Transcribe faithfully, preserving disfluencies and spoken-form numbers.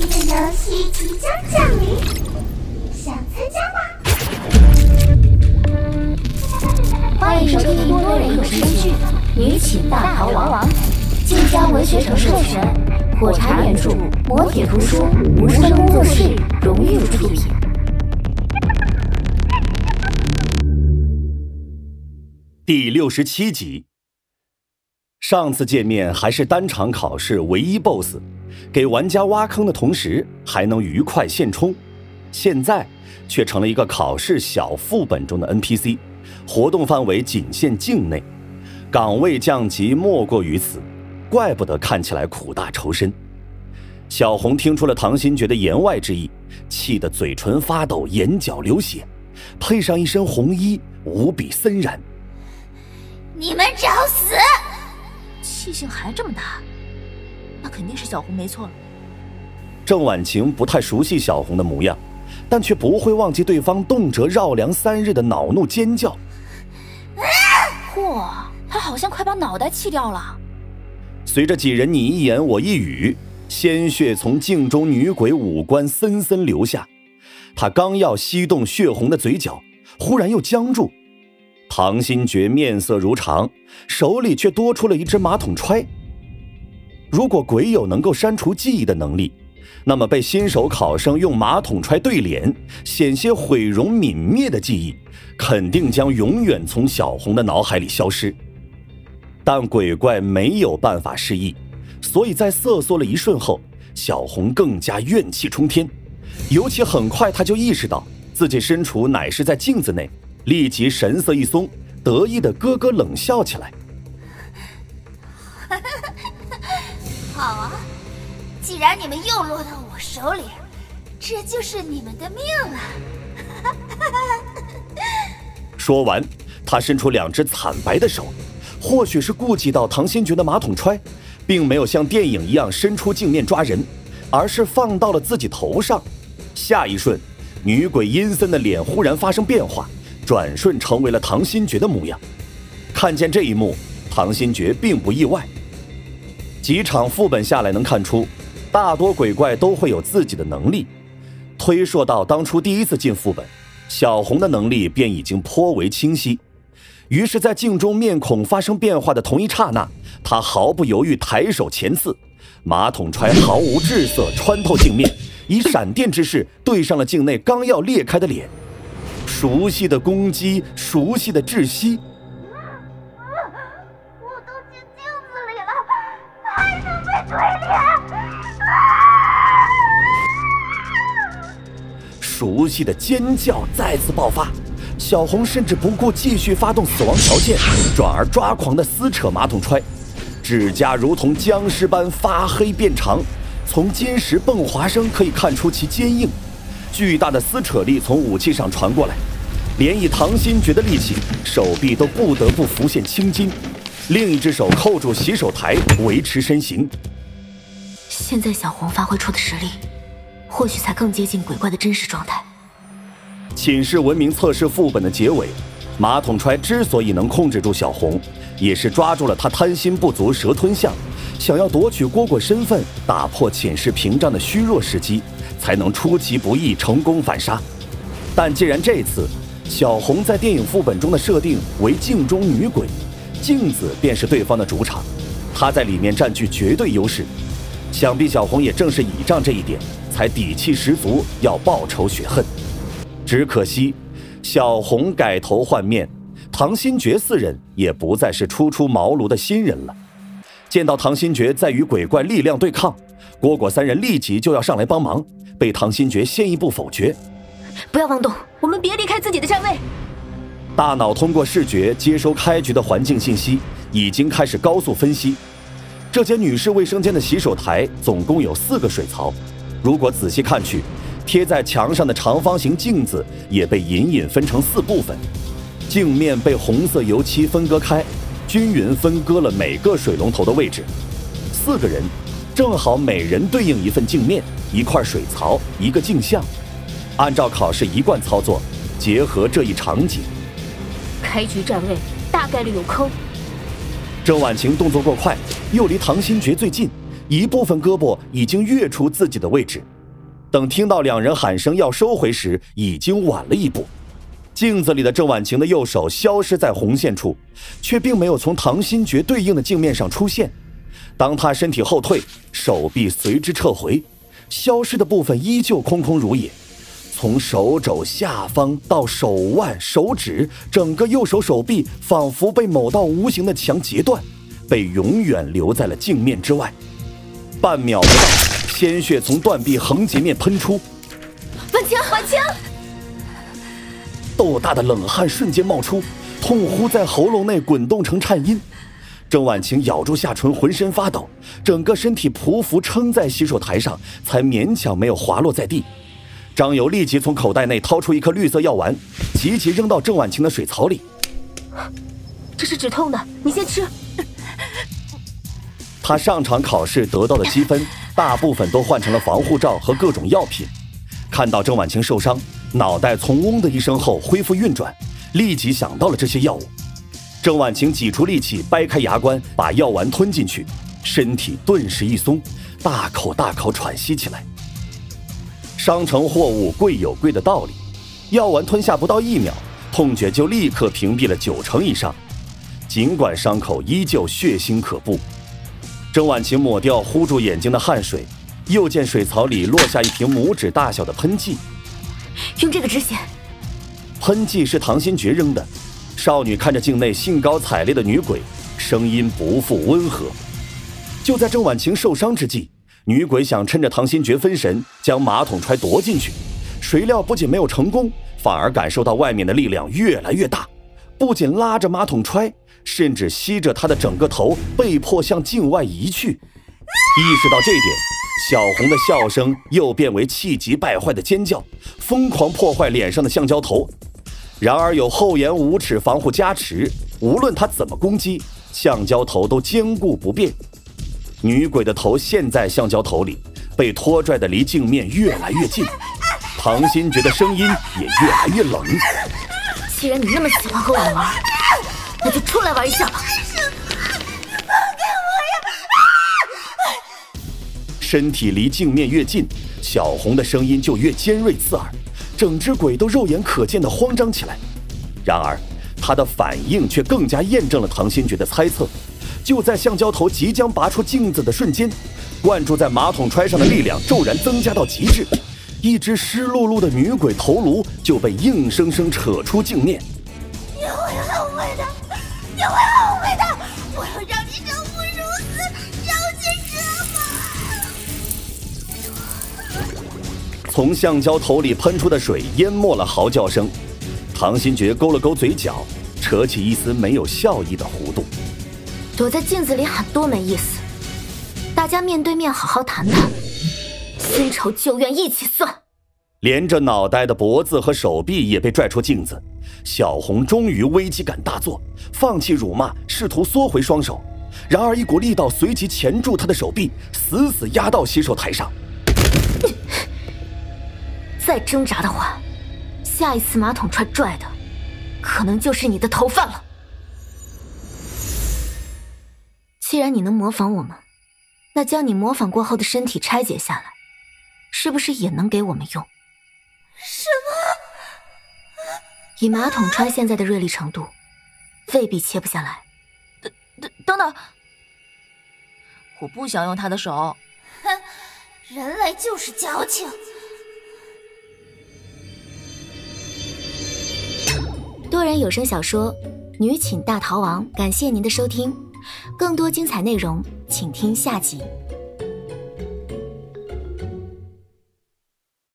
的游戏即将降临，想参加吗？ 欢迎收听多人有声剧《女寝大逃亡》，晋江文学城授权，火柴原著，磨铁图书，无声工作室荣誉出品。 第六十七集。上次见面还是单场考试唯一 B O S S， 给玩家挖坑的同时还能愉快现充，现在却成了一个考试小副本中的 N P C， 活动范围仅限境内，岗位降级莫过于此，怪不得看起来苦大仇深。小红听出了唐新觉的言外之意，气得嘴唇发抖，眼角流血，配上一身红衣，无比森然。 你们找死！ 气性还这么大，那肯定是小红没错了。 郑婉晴不太熟悉小红的模样，但却不会忘记对方动辄绕梁三日的恼怒尖叫。 嚯，他好像快把脑袋气掉了。 随着几人你一言我一语，鲜血从镜中女鬼五官森森流下。他刚要吸动血红的嘴角，忽然又僵住。唐新觉面色如常，手里却多出了一只马桶揣。如果鬼友能够删除记忆的能力，那么被新手考生用马桶揣对脸，险些毁容泯灭的记忆，肯定将永远从小红的脑海里消失。但鬼怪没有办法失忆，所以在瑟缩了一瞬后，小红更加怨气冲天。尤其很快他就意识到自己身处乃是在镜子内，立即神色一松，得意的咯咯冷笑起来。 好啊，既然你们又落到我手里，这就是你们的命了。 说完，他伸出两只惨白的手，或许是顾及到唐新觉的马桶揣，并没有像电影一样伸出镜面抓人，而是放到了自己头上。下一瞬，女鬼阴森的脸忽然发生变化，转瞬成为了唐新觉的模样。看见这一幕，唐新觉并不意外。几场副本下来能看出，大多鬼怪都会有自己的能力。推溯到当初第一次进副本，小红的能力便已经颇为清晰。于是在镜中面孔发生变化的同一刹那，他毫不犹豫抬手前刺，马桶揣毫无滞色穿透镜面，以闪电之势对上了镜内刚要裂开的脸。熟悉的攻击，熟悉的窒息。 我都进镜子里了，还能被锤脸？ 熟悉的尖叫再次爆发，小红甚至不顾继续发动死亡条件，转而抓狂地撕扯马桶揣，指甲如同僵尸般发黑变长，从金石迸滑声可以看出其坚硬。巨大的撕扯力从武器上传过来，连以唐新觉的力气，手臂都不得不浮现青筋，另一只手扣住洗手台维持身形。 现在小红发挥出的实力，或许才更接近鬼怪的真实状态。 寝室文明测试副本的结尾，马桶揣之所以能控制住小红，也是抓住了他贪心不足蛇吞象，想要夺取蝈蝈身份，打破寝室屏障的虚弱时机，才能出其不意成功反杀。但既然这次小红在电影副本中的设定为镜中女鬼，镜子便是对方的主场，她在里面占据绝对优势。想必小红也正是倚仗这一点，才底气十足要报仇雪恨。只可惜小红改头换面，唐新觉四人也不再是初出茅庐的新人了。见到唐新觉在与鬼怪力量对抗，蝈蝈三人立即就要上来帮忙，被唐新觉先一步否决。 不要妄动，我们别离开自己的站位。 大脑通过视觉接收开局的环境信息，已经开始高速分析。这间女士卫生间的洗手台总共有四个水槽，如果仔细看去，贴在墙上的长方形镜子也被隐隐分成四部分，镜面被红色油漆分割开，均匀分割了每个水龙头的位置。四个人正好每人对应一份镜面，一块水槽，一个镜像。按照考试一贯操作，结合这一场景， 开局站位大概率有坑。 郑婉晴动作过快，又离唐新觉最近，一部分胳膊已经跃出自己的位置， 等听到两人喊声要收回时，已经晚了一步。镜子里的郑婉晴的右手消失在红线处，却并没有从唐新觉对应的镜面上出现。当他身体后退，手臂随之撤回，消失的部分依旧空空如也。从手肘下方到手腕、手指，整个右手手臂仿佛被某道无形的墙截断，被永远留在了镜面之外。半秒不到，鲜血从断臂横截面喷出。 婉晴，婉晴！ 豆大的冷汗瞬间冒出，痛呼在喉咙内滚动成颤音。郑婉晴咬住下唇，浑身发抖，整个身体匍匐撑在洗手台上，才勉强没有滑落在地。张友立即从口袋内掏出一颗绿色药丸，急急扔到郑婉晴的水槽里。 这是止痛的，你先吃。 他上场考试得到的积分，大部分都换成了防护罩和各种药品。看到郑婉晴受伤，脑袋从嗡的一声后恢复运转，立即想到了这些药物。郑婉晴挤出力气，掰开牙关，把药丸吞进去，身体顿时一松，大口大口喘息起来。商城货物贵有贵的道理，药丸吞下不到一秒，痛觉就立刻屏蔽了九成以上。尽管伤口依旧血腥可怖，郑婉晴抹掉糊住眼睛的汗水，又见水槽里落下一瓶拇指大小的喷剂。 用这个止血。 喷剂是唐新觉扔的。少女看着境内兴高采烈的女鬼，声音不复温和。就在郑婉晴受伤之际，女鬼想趁着唐新觉分神，将马桶揣夺进去。谁料不仅没有成功，反而感受到外面的力量越来越大，不仅拉着马桶揣，甚至吸着她的整个头，被迫向境外移去。意识到这点，小红的笑声又变为气急败坏的尖叫，疯狂破坏脸上的橡胶头。然而有厚颜无耻防护加持，无论她怎么攻击，橡胶头都坚固不变。女鬼的头陷在橡胶头里，被拖拽的离镜面越来越近。唐新觉的声音也越来越冷。 既然你那么喜欢和我玩，那就出来玩一下吧。 身体离镜面越近，小红的声音就越尖锐刺耳，整只鬼都肉眼可见地慌张起来。然而她的反应却更加验证了唐新觉的猜测。就在橡胶头即将拔出镜子的瞬间，灌注在马桶揣上的力量骤然增加到极致，一只湿漉漉的女鬼头颅就被硬生生扯出镜面。 你会后悔的，你会后悔的，我要让你生不如死，受尽折磨。 从橡胶头里喷出的水淹没了嚎叫声。唐新觉勾了勾嘴角，扯起一丝没有笑意的弧度。 躲在镜子里喊多没意思，大家面对面好好谈谈，新仇旧怨一起算。 连着脑袋的脖子和手臂也被拽出镜子，小红终于危机感大作，放弃辱骂，试图缩回双手。然而一股力道随即钳住她的手臂，死死压到洗手台上。 再挣扎的话，下一次马桶踹拽的可能就是你的头发了。既然你能模仿我们，那将你模仿过后的身体拆解下来，是不是也能给我们用？ 什么？ 以马桶揣现在的锐利程度，未必切不下来。 等等等等，我不想用他的手。 哼，人类就是矫情。 多人有声小说《女寝大逃亡》，感谢您的收听。更多精彩内容，请听下集。